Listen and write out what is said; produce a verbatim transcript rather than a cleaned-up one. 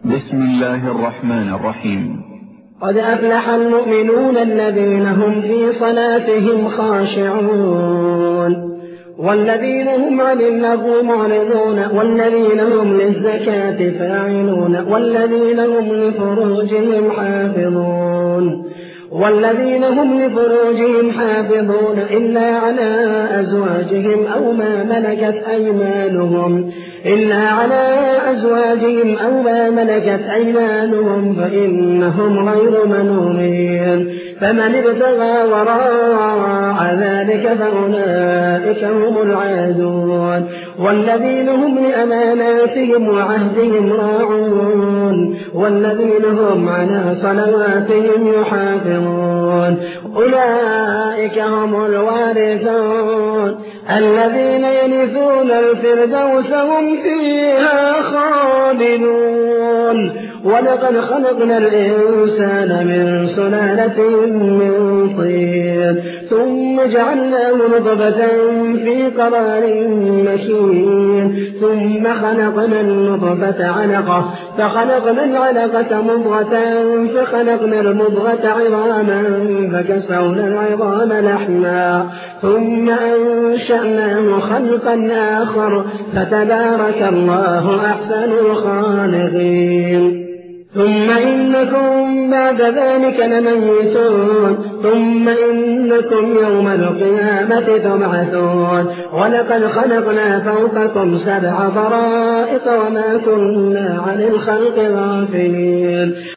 بسم الله الرحمن الرحيم. قد أفلح المؤمنون الذين هم في صلاتهم خاشعون والذين هم عن اللغو معرضون والذين هم للزكاة فاعلون والذين هم لفروجهم حافظون والذين هم لفروجهم حافظون إلا على أزواجهم أو ما ملكت أيمانهم إلا على أزواجهم أو ما ملكت أيمانهم فإنهم غير ملومين فمن ابتغى وراء ذلك فأولئك هم العادون والذين هم لأماناتهم وعهدهم راعون والذين هم على صلواتهم يحافظون أولئك هم الوارثون الذين يرثون الفردوس هم فيها خالدون ولقد خلقنا الإنسان من سلالة من طين ثم جعلناه نطفة في قرار مكين ثم خلقنا النطفة علقة فخلقنا العلقة مضغة فخلقنا المضغة عظاما فكسونا العظام لحما ثم أنشأناه خلقا آخر فتبارك الله أحسن الخالقين ثم إنكم بعد ذلك لميتون ثم إنكم يوم القيامة تبعثون ولقد خلقنا فوقكم سبع طرائق وما كنا عن الخلق غافلين